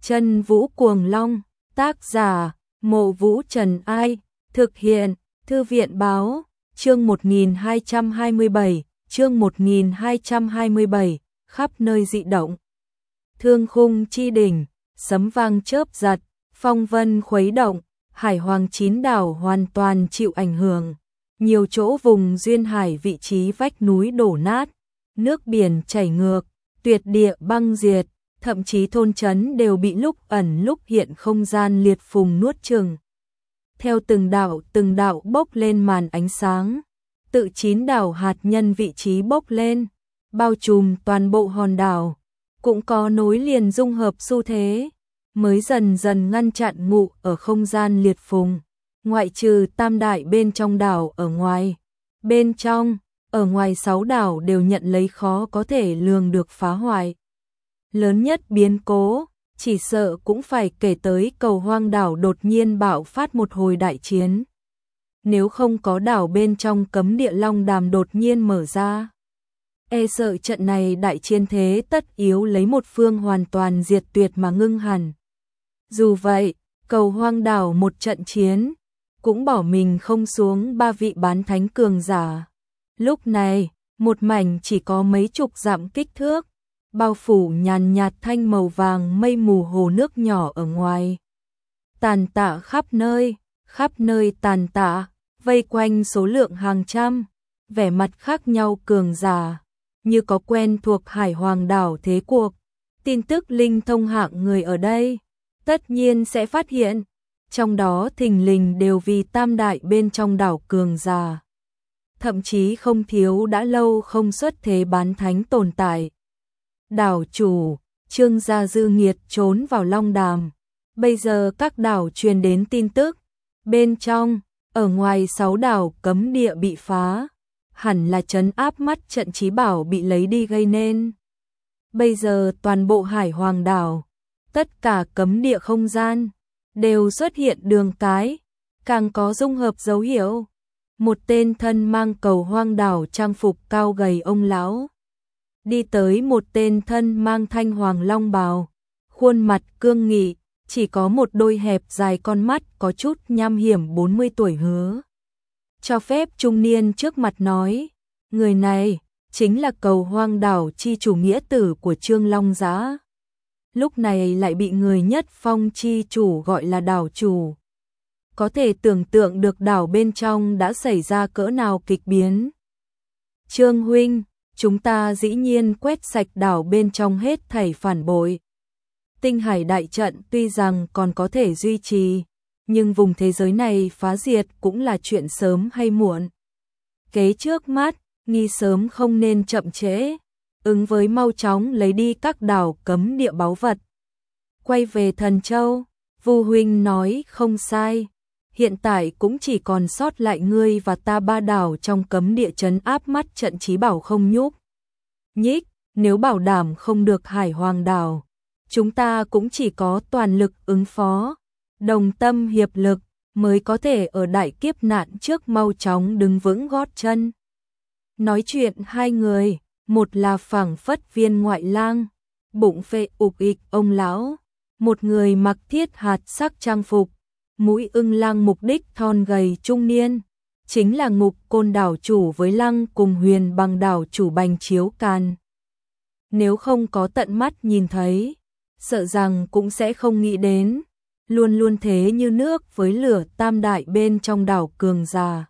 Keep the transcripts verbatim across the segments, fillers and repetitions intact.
Chân Vũ Cuồng Long, tác giả, Mộ Vũ Trần Ai, thực hiện, Thư viện Báo, chương một nghìn hai trăm hai mươi bảy, chương một nghìn hai trăm hai mươi bảy, khắp nơi dị động. Thương khung chi đỉnh, sấm vang chớp giật, phong vân khuấy động, hải hoàng chín đảo hoàn toàn chịu ảnh hưởng. Nhiều chỗ vùng duyên hải vị trí vách núi đổ nát, nước biển chảy ngược, tuyệt địa băng diệt, thậm chí thôn trấn đều bị lúc ẩn lúc hiện không gian liệt phùng nuốt chửng. Theo từng đảo từng đảo bốc lên màn ánh sáng, tự chín đảo hạt nhân vị trí bốc lên, bao trùm toàn bộ hòn đảo, cũng có nối liền dung hợp xu thế, mới dần dần ngăn chặn ngụ ở không gian liệt phùng. Ngoại trừ tam đại bên trong đảo ở ngoài, bên trong, ở ngoài sáu đảo đều nhận lấy khó có thể lường được phá hoại. Lớn nhất biến cố, chỉ sợ cũng phải kể tới Cầu Hoang đảo đột nhiên bạo phát một hồi đại chiến. Nếu không có đảo bên trong cấm địa long đàm đột nhiên mở ra, e sợ trận này đại chiến thế tất yếu lấy một phương hoàn toàn diệt tuyệt mà ngưng hẳn. Dù vậy, Cầu Hoang đảo một trận chiến, cũng bỏ mình không xuống ba vị bán thánh cường giả. Lúc này, một mảnh chỉ có mấy chục dặm kích thước, bao phủ nhàn nhạt thanh màu vàng mây mù hồ nước nhỏ ở ngoài. Tàn tạ khắp nơi, khắp nơi tàn tạ, vây quanh số lượng hàng trăm, vẻ mặt khác nhau cường giả, như có quen thuộc Hải Hoàng đảo thế cuộc. Tin tức linh thông hạng người ở đây, tất nhiên sẽ phát hiện, trong đó thình lình đều vì tam đại bên trong đảo cường giả. Thậm chí không thiếu đã lâu không xuất thế bán thánh tồn tại. Đảo chủ, Trương Gia Dư Nghiệt trốn vào Long Đàm. Bây giờ các đảo truyền đến tin tức. Bên trong, ở ngoài sáu đảo cấm địa bị phá. Hẳn là trấn áp mắt trận trí bảo bị lấy đi gây nên. Bây giờ toàn bộ Hải Hoàng đảo, tất cả cấm địa không gian, đều xuất hiện đường cái, càng có dung hợp dấu hiệu. Một tên thân mang Cầu Hoang đảo trang phục cao gầy ông lão đi tới một tên thân mang thanh hoàng long bào, khuôn mặt cương nghị, chỉ có một đôi hẹp dài con mắt có chút nham hiểm bốn mươi tuổi hứa. Cho phép trung niên trước mặt nói, người này chính là Cầu Hoang đảo chi chủ nghĩa tử của Trương Long Giá. Lúc này lại bị người nhất phong chi chủ gọi là đảo chủ. Có thể tưởng tượng được đảo bên trong đã xảy ra cỡ nào kịch biến. Trương huynh, chúng ta dĩ nhiên quét sạch đảo bên trong hết thảy phản bội. Tinh hải đại trận tuy rằng còn có thể duy trì, nhưng vùng thế giới này phá diệt cũng là chuyện sớm hay muộn. Kế trước mắt, nghi sớm không nên chậm trễ, ứng với mau chóng lấy đi các đảo cấm địa báu vật. Quay về Thần Châu, Vu huynh nói không sai. Hiện tại cũng chỉ còn sót lại ngươi và ta ba đảo trong cấm địa trấn áp mắt trận trí bảo không nhúc nhích, nếu bảo đảm không được Hải Hoàng đảo, chúng ta cũng chỉ có toàn lực ứng phó, đồng tâm hiệp lực, mới có thể ở đại kiếp nạn trước mau chóng đứng vững gót chân. Nói chuyện hai người, một là phảng phất viên ngoại lang, bụng phệ ục ịch ông lão, một người mặc thiết hạt sắc trang phục, mũi ưng lang mục đích thon gầy trung niên, chính là Ngục Côn đảo chủ với Lăng cùng Huyền Bằng đảo chủ Bành Chiếu Can. Nếu không có tận mắt nhìn thấy, sợ rằng cũng sẽ không nghĩ đến, luôn luôn thế như nước với lửa tam đại bên trong đảo cường già.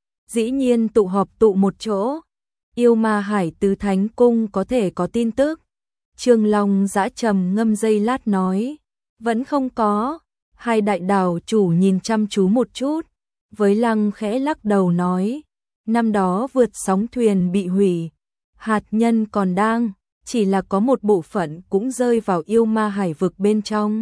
Dĩ nhiên tụ họp tụ một chỗ, Yêu Ma Hải Tứ Thánh Cung có thể có tin tức. Trương Long Dã trầm ngâm giây lát nói, vẫn không có. Hai đại đảo chủ nhìn chăm chú một chút, với Lăng khẽ lắc đầu nói, năm đó vượt sóng thuyền bị hủy, hạt nhân còn đang, chỉ là có một bộ phận cũng rơi vào Yêu Ma Hải vực bên trong.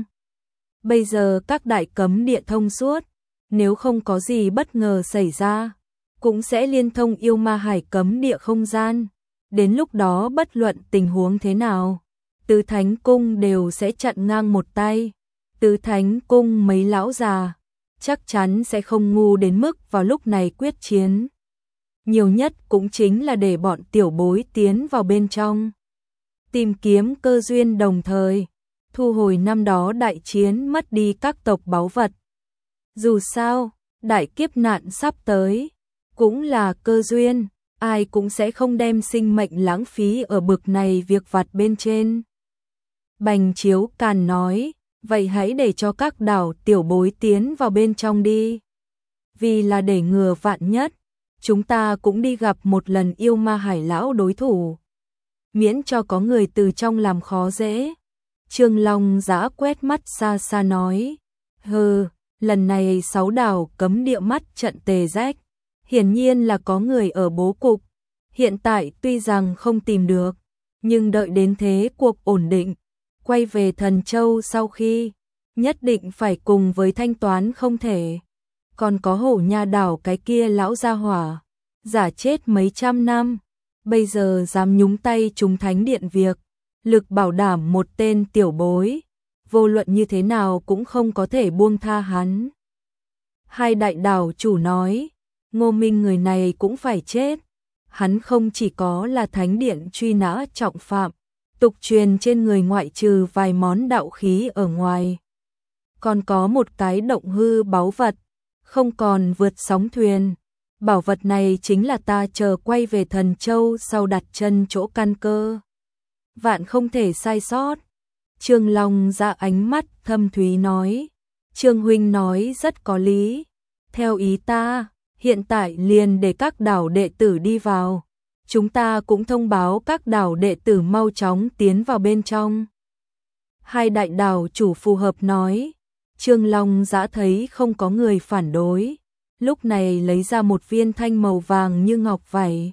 Bây giờ các đại cấm địa thông suốt, nếu không có gì bất ngờ xảy ra, cũng sẽ liên thông Yêu Ma Hải cấm địa không gian. Đến lúc đó bất luận tình huống thế nào, Tứ Thánh Cung đều sẽ chặn ngang một tay. Tứ Thánh Cung mấy lão già, chắc chắn sẽ không ngu đến mức vào lúc này quyết chiến. Nhiều nhất cũng chính là để bọn tiểu bối tiến vào bên trong, tìm kiếm cơ duyên đồng thời. thu hồi năm đó đại chiến mất đi các tộc báu vật. Dù sao, đại kiếp nạn sắp tới, cũng là cơ duyên, ai cũng sẽ không đem sinh mệnh lãng phí ở bực này việc vặt bên trên. Bành Chiếu Càn nói, vậy hãy để cho các đảo tiểu bối tiến vào bên trong đi. Vì là để ngừa vạn nhất, chúng ta cũng đi gặp một lần yêu ma hải lão đối thủ. Miễn cho có người từ trong làm khó dễ. Trương Long Dã quét mắt xa xa nói, hừ, lần này sáu đảo cấm địa mắt trận tề rách, hiển nhiên là có người ở bố cục. Hiện tại tuy rằng không tìm được, nhưng đợi đến thế cuộc ổn định, quay về Thần Châu sau khi, nhất định phải cùng với thanh toán không thể. Còn có Hổ Nha đảo cái kia lão gia hỏa, giả chết mấy trăm năm, bây giờ dám nhúng tay chúng thánh điện việc, lực bảo đảm một tên tiểu bối, vô luận như thế nào cũng không có thể buông tha hắn. Hai đại đảo chủ nói, Ngô Minh người này cũng phải chết, hắn không chỉ có là thánh điện truy nã trọng phạm, tục truyền trên người ngoại trừ vài món đạo khí ở ngoài, còn có một cái động hư báu vật, không còn vượt sóng thuyền. Bảo vật này chính là ta chờ quay về Thần Châu sau đặt chân chỗ căn cơ. Vạn không thể sai sót. Trương Long ra ánh mắt thâm thúy nói. Trương huynh nói rất có lý. Theo ý ta, hiện tại liền để các đảo đệ tử đi vào. Chúng ta cũng thông báo các đảo đệ tử mau chóng tiến vào bên trong. Hai đại đảo chủ phù hợp nói. Trương Long Dã thấy không có người phản đối, lúc này lấy ra một viên thanh màu vàng như ngọc vảy,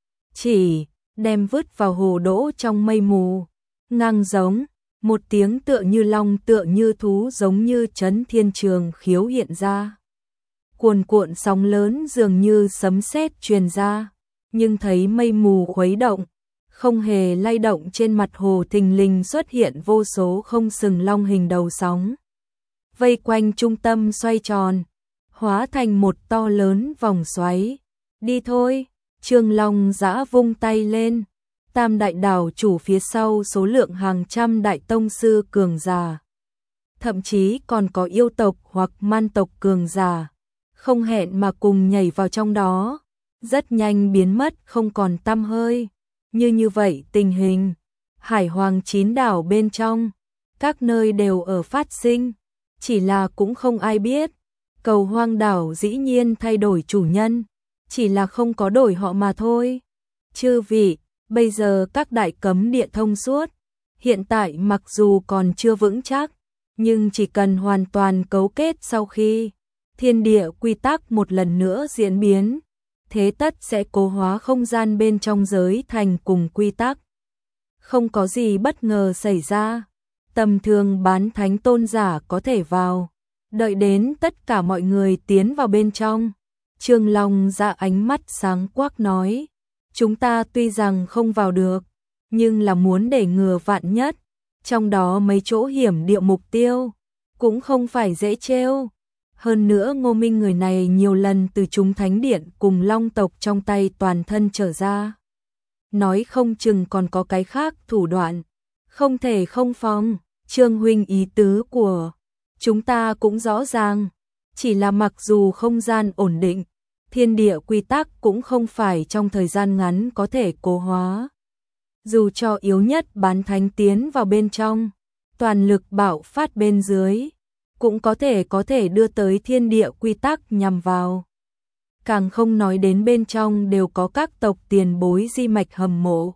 chỉ đem vứt vào hồ đỗ trong mây mù, ngang giống, một tiếng tựa như long tựa như thú giống như chấn thiên trường khiếu hiện ra. Cuồn cuộn sóng lớn dường như sấm sét truyền ra, nhưng thấy mây mù khuấy động, không hề lay động, trên mặt hồ thình lình xuất hiện vô số không sừng long hình đầu sóng. Vây quanh trung tâm xoay tròn, hóa thành một to lớn vòng xoáy. Đi thôi, Trương Long Dã vung tay lên, tam đại đảo chủ phía sau số lượng hàng trăm đại tông sư cường giả. Thậm chí còn có yêu tộc hoặc man tộc cường giả, không hẹn mà cùng nhảy vào trong đó, rất nhanh biến mất không còn tăm hơi. Như như vậy tình hình, Hải Hoàng chín đảo bên trong, các nơi đều ở phát sinh. Chỉ là cũng không ai biết, Cầu Hoang đảo dĩ nhiên thay đổi chủ nhân, chỉ là không có đổi họ mà thôi. Chư vị, bây giờ các đại cấm địa thông suốt, hiện tại mặc dù còn chưa vững chắc, nhưng chỉ cần hoàn toàn cấu kết sau khi thiên địa quy tắc một lần nữa diễn biến, thế tất sẽ cố hóa không gian bên trong giới thành cùng quy tắc. Không có gì bất ngờ xảy ra. Tầm thường bán thánh tôn giả có thể vào, đợi đến tất cả mọi người tiến vào bên trong. Trương Long ra ánh mắt sáng quắc nói, chúng ta tuy rằng không vào được, nhưng là muốn để ngừa vạn nhất, trong đó mấy chỗ hiểm địa mục tiêu, cũng không phải dễ trêu. Hơn nữa Ngô Minh người này nhiều lần từ chúng thánh điện cùng long tộc trong tay toàn thân trở ra. Nói không chừng còn có cái khác thủ đoạn, không thể không phòng. Trương huynh ý tứ của chúng ta cũng rõ ràng, chỉ là mặc dù không gian ổn định, thiên địa quy tắc cũng không phải trong thời gian ngắn có thể cố hóa. Dù cho yếu nhất bán thánh tiến vào bên trong, toàn lực bạo phát bên dưới, cũng có thể có thể đưa tới thiên địa quy tắc nhằm vào. Càng không nói đến bên trong đều có các tộc tiền bối di mạch hầm mộ.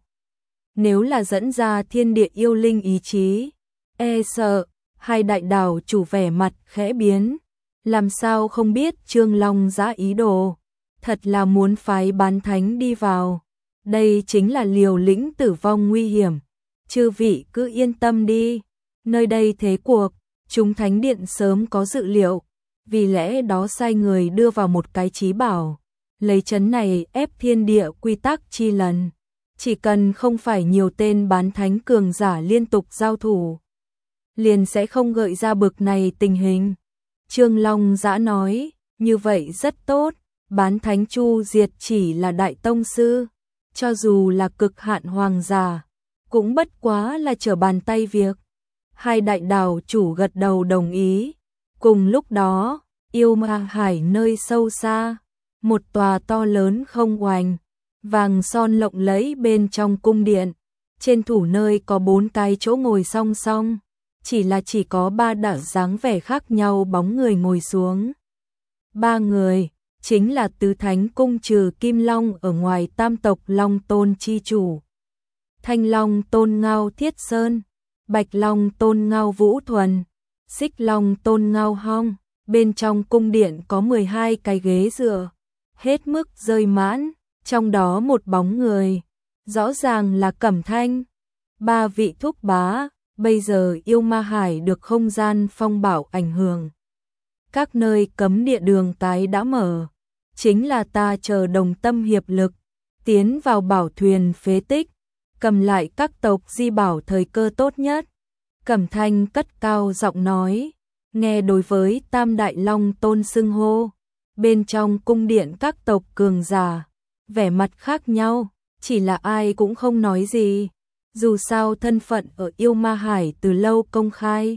Nếu là dẫn ra thiên địa yêu linh ý chí, e sợ, hai đại đảo chủ vẻ mặt khẽ biến, làm sao không biết Trương Long Dã ý đồ, thật là muốn phái bán thánh đi vào, đây chính là liều lĩnh tử vong nguy hiểm, chư vị cứ yên tâm đi, nơi đây thế cuộc, chúng thánh điện sớm có dự liệu, vì lẽ đó sai người đưa vào một cái chí bảo, lấy chấn này ép thiên địa quy tắc chi lần, chỉ cần không phải nhiều tên bán thánh cường giả liên tục giao thủ, liền sẽ không gợi ra bực này tình hình. Trương Long Dã nói, như vậy rất tốt, bán thánh chu diệt chỉ là đại tông sư, cho dù là cực hạn hoàng giả, cũng bất quá là trở bàn tay việc. Hai đại đảo chủ gật đầu đồng ý. Cùng lúc đó, Yêu Ma Hải nơi sâu xa, một tòa to lớn không oành, vàng son lộng lẫy bên trong cung điện. Trên thủ nơi có bốn cái chỗ ngồi song song, chỉ là chỉ có ba đạo dáng vẻ khác nhau bóng người ngồi xuống. Ba người, chính là tứ thánh cung trừ Kim Long ở ngoài tam tộc Long Tôn chi chủ. Thanh Long Tôn Ngao Thiết Sơn, Bạch Long Tôn Ngao Vũ Thuần, Xích Long Tôn Ngao Hong. Bên trong cung điện có mười hai cái ghế dựa, hết mức rơi mãn, trong đó một bóng người, rõ ràng là Cẩm Thanh. Ba vị thúc bá, bây giờ Yêu Ma Hải được không gian phong bảo ảnh hưởng. Các nơi cấm địa đường cái đã mở, chính là ta chờ đồng tâm hiệp lực, tiến vào bảo thuyền phế tích, cầm lại các tộc di bảo thời cơ tốt nhất. Cẩm Thanh cất cao giọng nói, nghe đối với Tam Đại Long Tôn xưng hô, bên trong cung điện các tộc cường giả, vẻ mặt khác nhau, chỉ là ai cũng không nói gì. Dù sao thân phận ở Yêu Ma Hải từ lâu công khai.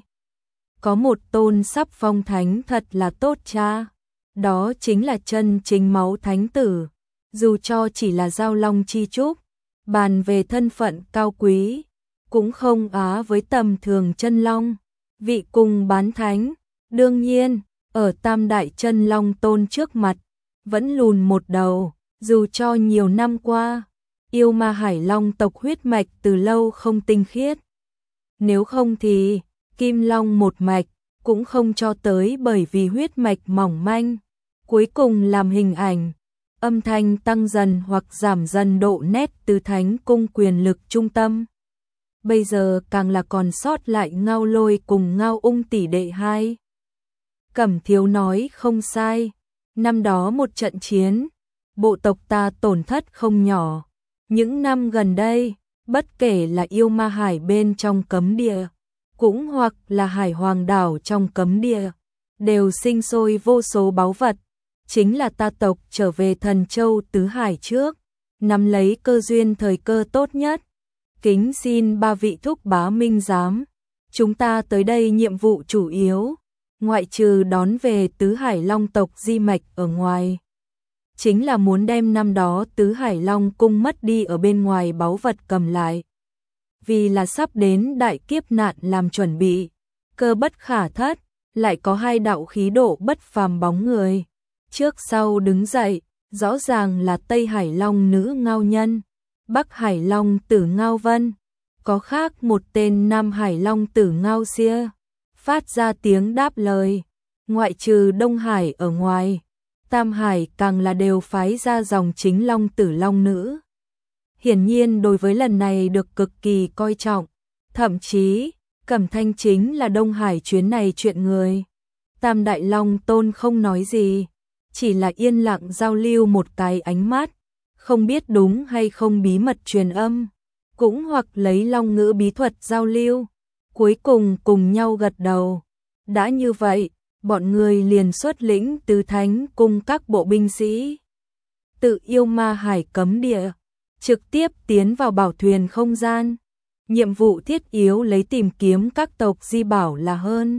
Có một tôn sắp phong thánh thật là tốt cha. Đó chính là chân chính máu thánh tử. Dù cho chỉ là giao long chi trúc, bàn về thân phận cao quý, cũng không á với tầm thường chân long. Vị cùng bán thánh, đương nhiên, ở Tam Đại Chân Long Tôn trước mặt, vẫn lùn một đầu, dù cho nhiều năm qua. Yêu Ma Hải Long tộc huyết mạch từ lâu không tinh khiết. Nếu không thì, Kim Long một mạch, cũng không cho tới bởi vì huyết mạch mỏng manh. Cuối cùng làm hình ảnh, âm thanh tăng dần hoặc giảm dần độ nét từ thánh cung quyền lực trung tâm. Bây giờ càng là còn sót lại Ngao Lôi cùng Ngao Ung tỷ đệ hai. Cẩm Thiếu nói không sai, năm đó một trận chiến, bộ tộc ta tổn thất không nhỏ. Những năm gần đây, bất kể là Yêu Ma Hải bên trong cấm địa, cũng hoặc là Hải Hoàng đảo trong cấm địa, đều sinh sôi vô số báu vật. Chính là ta tộc trở về Thần Châu Tứ Hải trước, nắm lấy cơ duyên thời cơ tốt nhất. Kính xin ba vị thúc bá minh giám, chúng ta tới đây nhiệm vụ chủ yếu, ngoại trừ đón về Tứ Hải Long tộc di mạch ở ngoài, chính là muốn đem năm đó Tứ Hải Long cung mất đi ở bên ngoài báu vật cầm lại. Vì là sắp đến đại kiếp nạn làm chuẩn bị, cơ bất khả thất, lại có hai đạo khí độ bất phàm bóng người. Trước sau đứng dậy, rõ ràng là Tây Hải Long nữ Ngao Nhân, Bắc Hải Long tử Ngao Vân, có khác một tên Nam Hải Long tử Ngao Xia, phát ra tiếng đáp lời. Ngoại trừ Đông Hải ở ngoài, Tam Hải càng là đều phái ra dòng chính Long tử Long nữ. Hiển nhiên đối với lần này được cực kỳ coi trọng, thậm chí, Cẩm Thanh chính là Đông Hải chuyến này chuyện người. Tam Đại Long Tôn không nói gì, chỉ là yên lặng giao lưu một cái ánh mắt, không biết đúng hay không bí mật truyền âm, cũng hoặc lấy long ngữ bí thuật giao lưu, cuối cùng cùng nhau gật đầu. Đã như vậy, bọn người liền xuất lĩnh tứ thánh cùng các bộ binh sĩ. Tự Yêu Ma Hải cấm địa, trực tiếp tiến vào bảo thuyền không gian. Nhiệm vụ thiết yếu lấy tìm kiếm các tộc di bảo là hơn.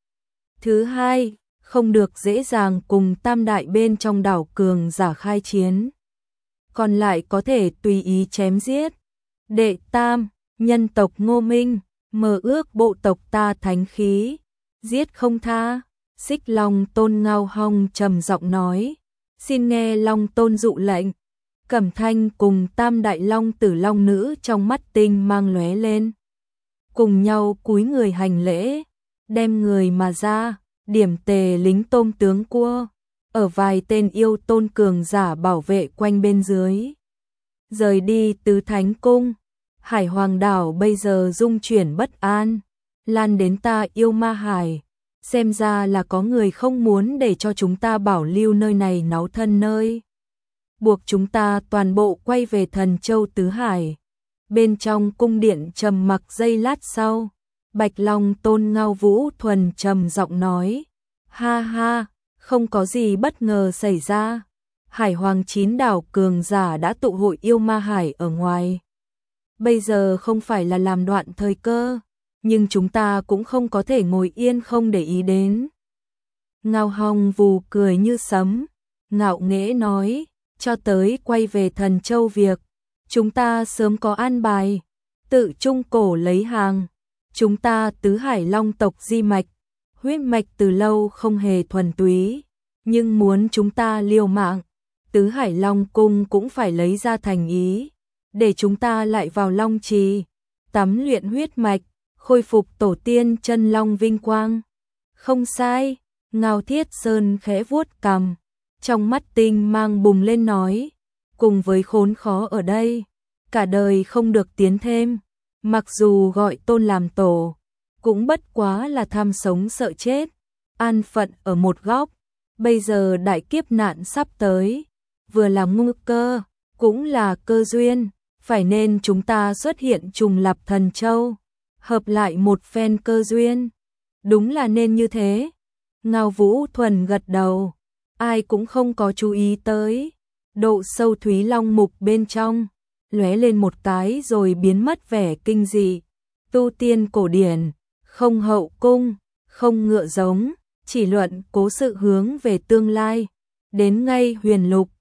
Thứ hai, không được dễ dàng cùng tam đại bên trong đảo cường giả khai chiến. Còn lại có thể tùy ý chém giết. Đệ tam, nhân tộc Ngô Minh, mơ ước bộ tộc ta thánh khí, giết không tha. Xích Long Tôn Ngao Hong trầm giọng nói, xin nghe Long Tôn dụ lệnh. Cẩm Thanh cùng Tam Đại Long tử Long nữ trong mắt tinh mang lóe lên, cùng nhau cúi người hành lễ, đem người mà ra, điểm tề lính tôm tướng cua, ở vài tên yêu tôn cường giả bảo vệ quanh bên dưới. Rời đi tứ thánh cung, Hải Hoàng đảo bây giờ rung chuyển bất an, lan đến ta Yêu Ma Hải. Xem ra là có người không muốn để cho chúng ta bảo lưu nơi này náu thân nơi. Buộc chúng ta toàn bộ quay về Thần Châu Tứ Hải. Bên trong cung điện trầm mặc giây lát sau, Bạch Long Tôn Ngao Vũ Thuần trầm giọng nói, ha ha, không có gì bất ngờ xảy ra. Hải Hoàng chín đảo cường giả đã tụ hội Yêu Ma Hải ở ngoài. Bây giờ không phải là làm đoạn thời cơ, nhưng chúng ta cũng không có thể ngồi yên không để ý đến. Ngao Hong Vù cười như sấm, ngạo nghễ nói, cho tới quay về Thần Châu việc, chúng ta sớm có an bài, tự Trung Cổ lấy hàng, chúng ta tứ hải long tộc di mạch, huyết mạch từ lâu không hề thuần túy, nhưng muốn chúng ta liều mạng, tứ hải long cung cũng phải lấy ra thành ý, để chúng ta lại vào long trì, tắm luyện huyết mạch, khôi phục tổ tiên chân long vinh quang. Không sai, Ngao Thiết Sơn khẽ vuốt cằm, trong mắt tinh mang bùng lên nói, cùng với khốn khó ở đây, cả đời không được tiến thêm, mặc dù gọi tôn làm tổ, cũng bất quá là tham sống sợ chết, an phận ở một góc, bây giờ đại kiếp nạn sắp tới, vừa là nguy cơ, cũng là cơ duyên, phải nên chúng ta xuất hiện trùng lập Thần Châu, hợp lại một phen cơ duyên, đúng là nên như thế. Ngao Vũ Thuần gật đầu, ai cũng không có chú ý tới, độ sâu thúy long mục bên trong, lóe lên một cái rồi biến mất vẻ kinh dị, tu tiên cổ điển, không hậu cung, không ngựa giống, chỉ luận cố sự hướng về tương lai, đến ngay huyền lục,